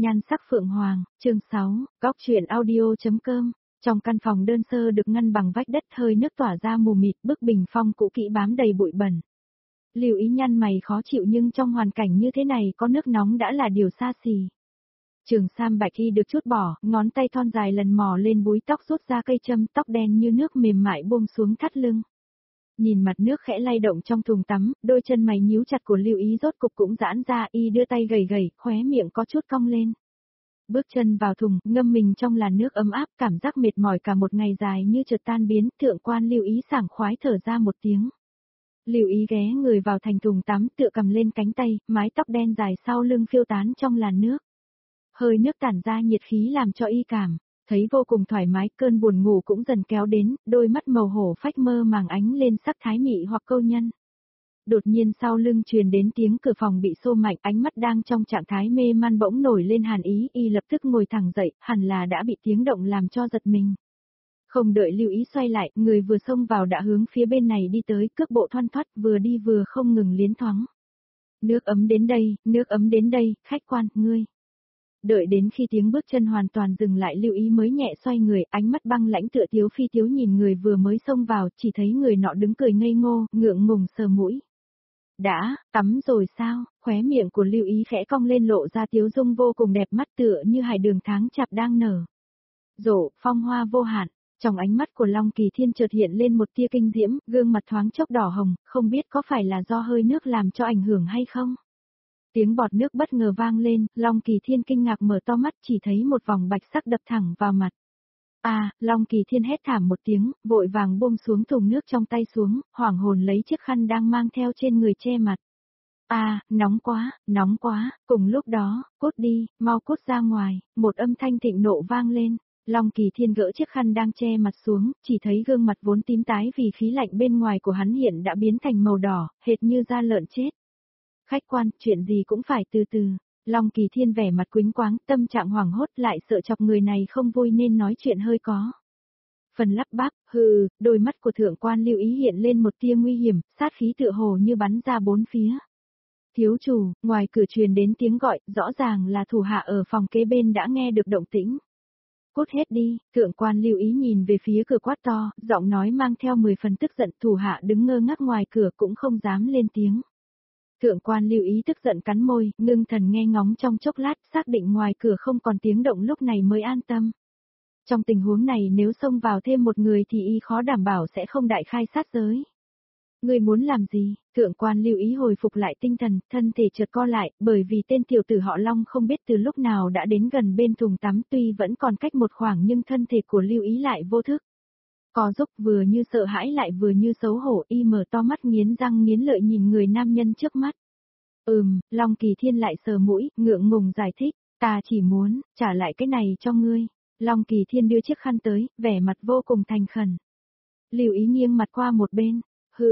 Nhan sắc phượng hoàng, chương 6, góc truyện audio.com. Trong căn phòng đơn sơ được ngăn bằng vách đất, hơi nước tỏa ra mù mịt, bức bình phong cũ kỹ bám đầy bụi bẩn. Lưu Ý nhăn mày khó chịu, nhưng trong hoàn cảnh như thế này có nước nóng đã là điều xa xỉ. Trường sam bạch y được chút bỏ, ngón tay thon dài lần mò lên búi tóc, rút ra cây châm, tóc đen như nước mềm mại buông xuống thắt lưng. Nhìn mặt nước khẽ lay động trong thùng tắm, đôi chân mày nhíu chặt của Lưu Ý rốt cục cũng giãn ra, y đưa tay gầy gầy, khóe miệng có chút cong lên. Bước chân vào thùng, ngâm mình trong làn nước ấm áp, cảm giác mệt mỏi cả một ngày dài như chợt tan biến. Thượng quan Lưu Ý sảng khoái thở ra một tiếng. Lưu Ý ghé người vào thành thùng tắm, tựa cầm lên cánh tay, mái tóc đen dài sau lưng phiêu tán trong làn nước. Hơi nước tản ra nhiệt khí làm cho y cảm thấy vô cùng thoải mái, cơn buồn ngủ cũng dần kéo đến, đôi mắt màu hổ phách mơ màng ánh lên sắc thái mị hoặc câu nhân. Đột nhiên sau lưng truyền đến tiếng cửa phòng bị xô mạnh, ánh mắt đang trong trạng thái mê man bỗng nổi lên hàn ý, y lập tức ngồi thẳng dậy, hẳn là đã bị tiếng động làm cho giật mình. Không đợi Lưu Ý xoay lại, người vừa xông vào đã hướng phía bên này đi tới, cước bộ thoăn thoắt, vừa đi vừa không ngừng liến thoáng. Nước ấm đến đây, khách quan, ngươi. Đợi đến khi tiếng bước chân hoàn toàn dừng lại, Lưu Ý mới nhẹ xoay người, ánh mắt băng lãnh tựa tiếu phi tiếu nhìn người vừa mới xông vào, chỉ thấy người nọ đứng cười ngây ngô, ngượng ngùng sờ mũi. Đã, tắm rồi sao? Khóe miệng của Lưu Ý khẽ cong lên lộ ra tiếu dung vô cùng đẹp mắt, tựa như hải đường tháng chạp đang nở rộ, phong hoa vô hạn. Trong ánh mắt của Long Kỳ Thiên chợt hiện lên một tia kinh diễm, gương mặt thoáng chốc đỏ hồng, không biết có phải là do hơi nước làm cho ảnh hưởng hay không? Tiếng bọt nước bất ngờ vang lên, Long Kỳ Thiên kinh ngạc mở to mắt, chỉ thấy một vòng bạch sắc đập thẳng vào mặt. Long Kỳ Thiên hét thảm một tiếng, vội vàng buông xuống thùng nước trong tay xuống, hoảng hồn lấy chiếc khăn đang mang theo trên người che mặt. Nóng quá, cùng lúc đó, cút đi, mau cút ra ngoài, một âm thanh thịnh nộ vang lên. Long Kỳ Thiên gỡ chiếc khăn đang che mặt xuống, chỉ thấy gương mặt vốn tím tái vì khí lạnh bên ngoài của hắn hiện đã biến thành màu đỏ, hệt như da lợn chết. Khách quan, chuyện gì cũng phải từ từ. Long Kỳ Thiên vẻ mặt quĩnh quáng, tâm trạng hoảng hốt, lại sợ chọc người này không vui nên nói chuyện hơi có phần lắp bắp. Đôi mắt của thượng quan Lưu Ý hiện lên một tia nguy hiểm, sát khí tựa hồ như bắn ra bốn phía. Thiếu chủ, ngoài cửa truyền đến tiếng gọi, rõ ràng là thủ hạ ở phòng kế bên đã nghe được động tĩnh. Cút hết đi, thượng quan Lưu Ý nhìn về phía cửa quát to, giọng nói mang theo 10 phần tức giận, thủ hạ đứng ngơ ngác ngoài cửa cũng không dám lên tiếng. Thượng quan Lưu Ý tức giận cắn môi, ngưng thần nghe ngóng trong chốc lát, xác định ngoài cửa không còn tiếng động lúc này mới an tâm. Trong tình huống này nếu xông vào thêm một người thì y khó đảm bảo sẽ không đại khai sát giới. Ngươi muốn làm gì? Thượng quan Lưu Ý hồi phục lại tinh thần, thân thể chợt co lại, bởi vì tên tiểu tử họ Long không biết từ lúc nào đã đến gần bên thùng tắm, tuy vẫn còn cách một khoảng nhưng thân thể của Lưu Ý lại vô thức. Co giúp, vừa như sợ hãi lại vừa như xấu hổ, y mở to mắt nghiến răng nghiến lợi nhìn người nam nhân trước mắt. Long Kỳ Thiên lại sờ mũi, ngượng ngùng giải thích, ta chỉ muốn trả lại cái này cho ngươi. Long Kỳ Thiên đưa chiếc khăn tới, vẻ mặt vô cùng thành khẩn. Lưu Ý nghiêng mặt qua một bên.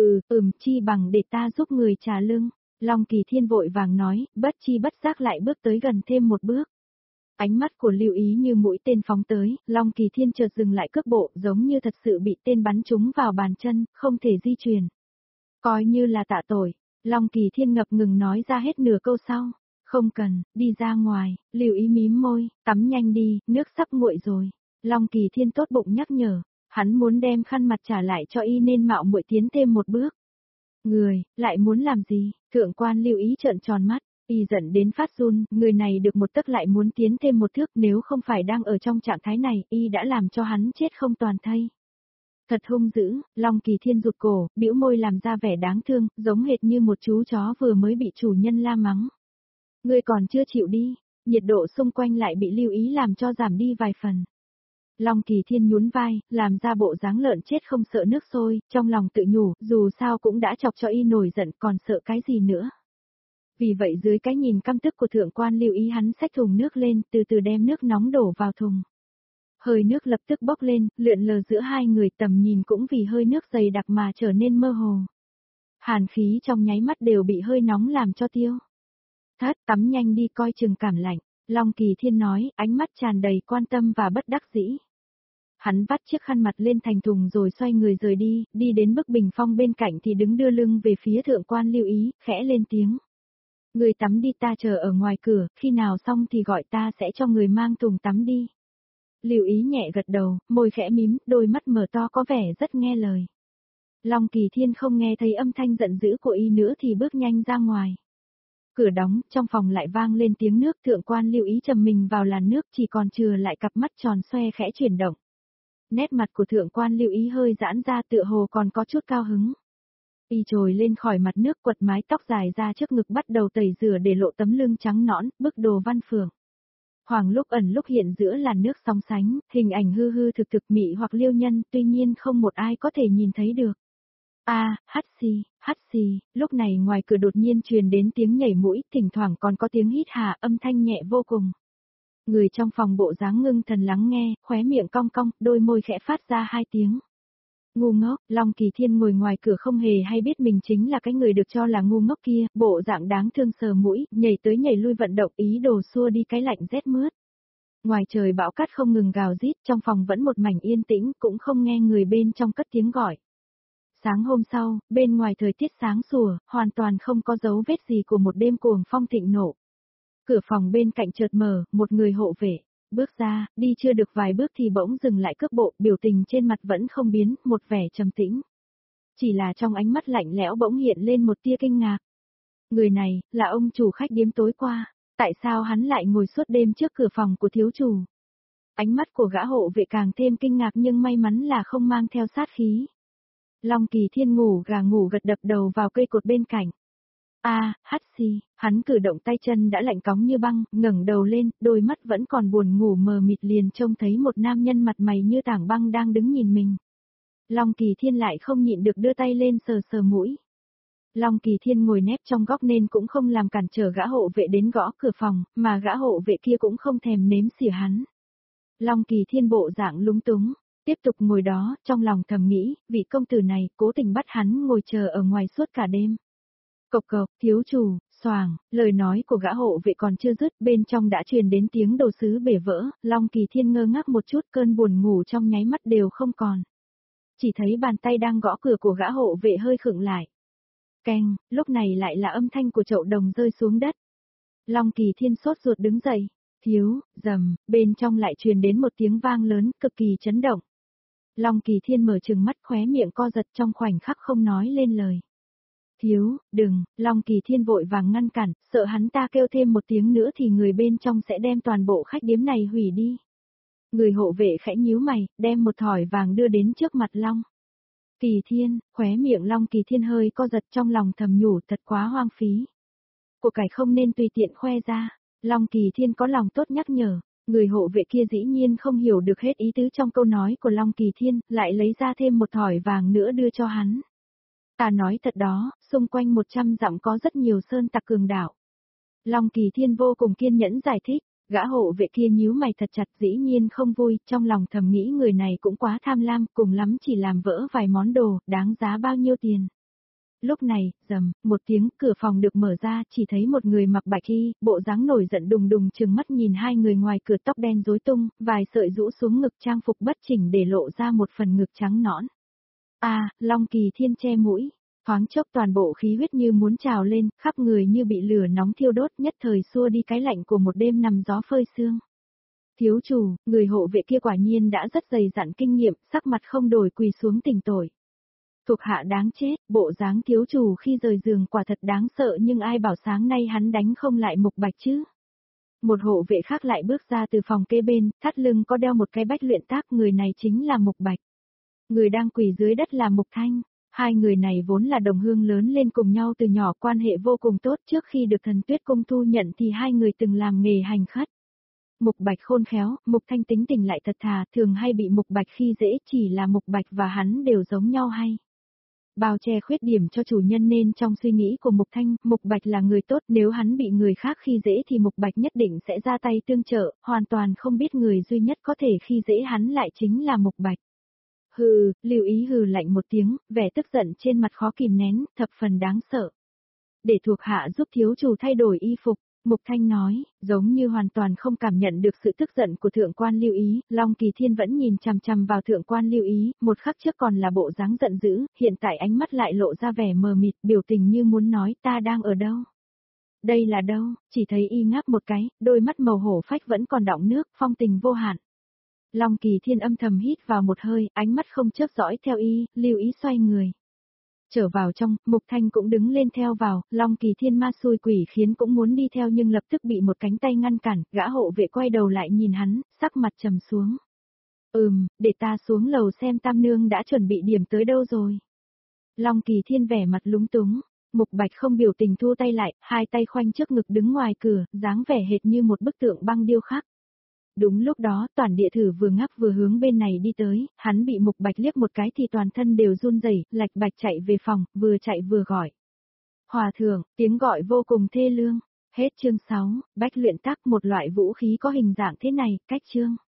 Chi bằng để ta giúp người trả lưng. Long Kỳ Thiên vội vàng nói, bất chi bất giác lại bước tới gần thêm một bước. Ánh mắt của Lưu Ý như mũi tên phóng tới, Long Kỳ Thiên chợt dừng lại cước bộ, giống như thật sự bị tên bắn trúng vào bàn chân, không thể di chuyển. Coi như là tạ tội. Long Kỳ Thiên ngập ngừng nói ra hết nửa câu sau. Không cần, đi ra ngoài. Lưu Ý mím môi, tắm nhanh đi, nước sắp nguội rồi. Long Kỳ Thiên tốt bụng nhắc nhở. Hắn muốn đem khăn mặt trả lại cho y nên mạo muội tiến thêm một bước. Người, lại muốn làm gì? Thượng quan Lưu Ý trợn tròn mắt, y giận đến phát run, người này được một tấc lại muốn tiến thêm một thước, nếu không phải đang ở trong trạng thái này, y đã làm cho hắn chết không toàn thây. Thật hung dữ, Long Kỳ Thiên rụt cổ, bĩu môi làm ra vẻ đáng thương, giống hệt như một chú chó vừa mới bị chủ nhân la mắng. Ngươi còn chưa chịu đi, nhiệt độ xung quanh lại bị Lưu Ý làm cho giảm đi vài phần. Long Kỳ Thiên nhún vai, làm ra bộ dáng lợn chết không sợ nước sôi, trong lòng tự nhủ, dù sao cũng đã chọc cho y nổi giận, còn sợ cái gì nữa. Vì vậy dưới cái nhìn căm tức của thượng quan Lưu Ý, hắn xách thùng nước lên, từ từ đem nước nóng đổ vào thùng. Hơi nước lập tức bốc lên, lượn lờ giữa hai người, tầm nhìn cũng vì hơi nước dày đặc mà trở nên mơ hồ. Hàn khí trong nháy mắt đều bị hơi nóng làm cho tiêu. Tắm nhanh đi coi chừng cảm lạnh. Long Kỳ Thiên nói, ánh mắt tràn đầy quan tâm và bất đắc dĩ. Hắn vắt chiếc khăn mặt lên thành thùng rồi xoay người rời đi, đi đến bức bình phong bên cạnh thì đứng đưa lưng về phía thượng quan Lưu Ý, khẽ lên tiếng. Người tắm đi, ta chờ ở ngoài cửa, khi nào xong thì gọi ta sẽ cho người mang thùng tắm đi. Lưu Ý nhẹ gật đầu, môi khẽ mím, đôi mắt mở to có vẻ rất nghe lời. Long Kỳ Thiên không nghe thấy âm thanh giận dữ của y nữa thì bước nhanh ra ngoài. Cửa đóng, trong phòng lại vang lên tiếng nước, thượng quan Lưu Ý trầm mình vào làn nước, chỉ còn chừa lại cặp mắt tròn xoe khẽ chuyển động. Nét mặt của thượng quan Lưu Ý hơi giãn ra, tựa hồ còn có chút cao hứng. Y trồi lên khỏi mặt nước, quật mái tóc dài ra trước ngực bắt đầu tẩy rửa để lộ tấm lưng trắng nõn, bức đồ văn phượng. Hoàng lúc ẩn lúc hiện giữa làn nước sóng sánh, hình ảnh hư hư thực thực mị hoặc liêu nhân, tuy nhiên không một ai có thể nhìn thấy được. Hắt xì, lúc này ngoài cửa đột nhiên truyền đến tiếng nhảy mũi, thỉnh thoảng còn có tiếng hít hà, âm thanh nhẹ vô cùng. Người trong phòng bộ dáng ngưng thần lắng nghe, khóe miệng cong cong, đôi môi khẽ phát ra hai tiếng. Ngu ngốc, Long Kỳ Thiên ngồi ngoài cửa không hề hay biết mình chính là cái người được cho là ngu ngốc kia, bộ dạng đáng thương sờ mũi, nhảy tới nhảy lui vận động ý đồ xua đi cái lạnh rét mướt. Ngoài trời bão cát không ngừng gào rít, trong phòng vẫn một mảnh yên tĩnh, cũng không nghe người bên trong cất tiếng gọi. Sáng hôm sau, bên ngoài thời tiết sáng sủa, hoàn toàn không có dấu vết gì của một đêm cuồng phong thịnh nộ. Cửa phòng bên cạnh chợt mở, một người hộ vệ. Bước ra, đi chưa được vài bước thì bỗng dừng lại cước bộ, biểu tình trên mặt vẫn không biến, một vẻ trầm tĩnh. Chỉ là trong ánh mắt lạnh lẽo bỗng hiện lên một tia kinh ngạc. Người này, là ông chủ khách điếm tối qua, tại sao hắn lại ngồi suốt đêm trước cửa phòng của thiếu chủ? Ánh mắt của gã hộ vệ càng thêm kinh ngạc nhưng may mắn là không mang theo sát khí. Long Kỳ Thiên ngủ gà ngủ gật đập đầu vào cây cột bên cạnh. Hắt xì, hắn cử động tay chân đã lạnh cóng như băng, ngẩng đầu lên, đôi mắt vẫn còn buồn ngủ mờ mịt liền trông thấy một nam nhân mặt mày như tảng băng đang đứng nhìn mình. Long Kỳ Thiên lại không nhịn được đưa tay lên sờ sờ mũi. Long Kỳ Thiên ngồi nép trong góc nên cũng không làm cản trở gã hộ vệ đến gõ cửa phòng, mà gã hộ vệ kia cũng không thèm nếm xỉa hắn. Long Kỳ Thiên bộ dạng lúng túng, tiếp tục ngồi đó, trong lòng thầm nghĩ, vị công tử này cố tình bắt hắn ngồi chờ ở ngoài suốt cả đêm. Cộc cộc, thiếu chủ, xoàng, lời nói của gã hộ vệ còn chưa dứt, bên trong đã truyền đến tiếng đồ sứ bể vỡ, Long Kỳ Thiên ngơ ngác một chút, cơn buồn ngủ trong nháy mắt đều không còn. Chỉ thấy bàn tay đang gõ cửa của gã hộ vệ hơi khựng lại. Keng, lúc này lại là âm thanh của chậu đồng rơi xuống đất. Long Kỳ Thiên sốt ruột đứng dậy, thiếu, rầm, bên trong lại truyền đến một tiếng vang lớn, cực kỳ chấn động. Long Kỳ Thiên mở trừng mắt, khóe miệng co giật, trong khoảnh khắc không nói lên lời. Thiếu, đừng, Long Kỳ Thiên vội vàng ngăn cản, sợ hắn ta kêu thêm một tiếng nữa thì người bên trong sẽ đem toàn bộ khách điếm này hủy đi. Người hộ vệ khẽ nhíu mày, đem một thỏi vàng đưa đến trước mặt Long Kỳ Thiên, khóe miệng Long Kỳ Thiên hơi co giật, trong lòng thầm nhủ thật quá hoang phí. Của cải không nên tùy tiện khoe ra. Long Kỳ Thiên có lòng tốt nhắc nhở, người hộ vệ kia dĩ nhiên không hiểu được hết ý tứ trong câu nói của Long Kỳ Thiên, lại lấy ra thêm một thỏi vàng nữa đưa cho hắn. Ta nói thật đó, xung quanh 100 dặm có rất nhiều sơn tặc cường đạo. Long Kỳ Thiên vô cùng kiên nhẫn giải thích, gã hộ vệ kia nhíu mày thật chặt, dĩ nhiên không vui, trong lòng thầm nghĩ người này cũng quá tham lam, cùng lắm chỉ làm vỡ vài món đồ, đáng giá bao nhiêu tiền. Lúc này, rầm, một tiếng, cửa phòng được mở ra, chỉ thấy một người mặc bạch y, bộ dáng nổi giận đùng đùng trừng mắt nhìn hai người ngoài cửa, tóc đen rối tung, vài sợi rũ xuống ngực, trang phục bất chỉnh để lộ ra một phần ngực trắng nõn. Long Kỳ Thiên che mũi, thoáng chốc toàn bộ khí huyết như muốn trào lên, khắp người như bị lửa nóng thiêu đốt, nhất thời xua đi cái lạnh của một đêm nằm gió phơi sương. Thiếu chủ, người hộ vệ kia quả nhiên đã rất dày dặn kinh nghiệm, sắc mặt không đổi quỳ xuống tỉnh tội. Thuộc hạ đáng chết, bộ dáng thiếu chủ khi rời giường quả thật đáng sợ, nhưng ai bảo sáng nay hắn đánh không lại Mục Bạch chứ. Một hộ vệ khác lại bước ra từ phòng kế bên, thắt lưng có đeo một cái bách luyện tác, người này chính là Mục Bạch. Người đang quỳ dưới đất là Mục Thanh. Hai người này vốn là đồng hương lớn lên cùng nhau từ nhỏ, quan hệ vô cùng tốt, trước khi được Thần Tuyết Cung thu nhận thì hai người từng làm nghề hành khất. Mục Bạch khôn khéo, Mục Thanh tính tình lại thật thà, thường hay bị Mục Bạch khi dễ, chỉ là Mục Bạch và hắn đều giống nhau hay. Bao che khuyết điểm cho chủ nhân nên trong suy nghĩ của Mục Thanh, Mục Bạch là người tốt, nếu hắn bị người khác khi dễ thì Mục Bạch nhất định sẽ ra tay tương trợ, hoàn toàn không biết người duy nhất có thể khi dễ hắn lại chính là Mục Bạch. Hừ, Lưu Ý hừ lạnh một tiếng, vẻ tức giận trên mặt khó kìm nén, thập phần đáng sợ. Để thuộc hạ giúp thiếu chủ thay đổi y phục, Mục Thanh nói, giống như hoàn toàn không cảm nhận được sự tức giận của thượng quan Lưu Ý, Long Kỳ Thiên vẫn nhìn chằm chằm vào thượng quan Lưu Ý, một khắc trước còn là bộ dáng giận dữ, hiện tại ánh mắt lại lộ ra vẻ mờ mịt, biểu tình như muốn nói ta đang ở đâu. Đây là đâu, chỉ thấy y ngáp một cái, đôi mắt màu hổ phách vẫn còn đọng nước, phong tình vô hạn. Long Kỳ Thiên âm thầm hít vào một hơi, ánh mắt không chớp dõi theo y, lưu ý xoay người. Trở vào trong, Mục Thanh cũng đứng lên theo vào, Long Kỳ Thiên ma xui quỷ khiến cũng muốn đi theo nhưng lập tức bị một cánh tay ngăn cản, gã hộ vệ quay đầu lại nhìn hắn, sắc mặt trầm xuống. Để ta xuống lầu xem Tam Nương đã chuẩn bị điểm tới đâu rồi. Long Kỳ Thiên vẻ mặt lúng túng, Mục Bạch không biểu tình thu tay lại, hai tay khoanh trước ngực đứng ngoài cửa, dáng vẻ hệt như một bức tượng băng điêu khắc. Đúng lúc đó, Toản Địa Thử vừa ngáp vừa hướng bên này đi tới, hắn bị Mục Bạch liếc một cái thì toàn thân đều run rẩy, lạch bạch chạy về phòng, vừa chạy vừa gọi. Hòa thượng, tiếng gọi vô cùng thê lương. Hết chương 6, Bách luyện tác một loại vũ khí có hình dạng thế này, cách chương.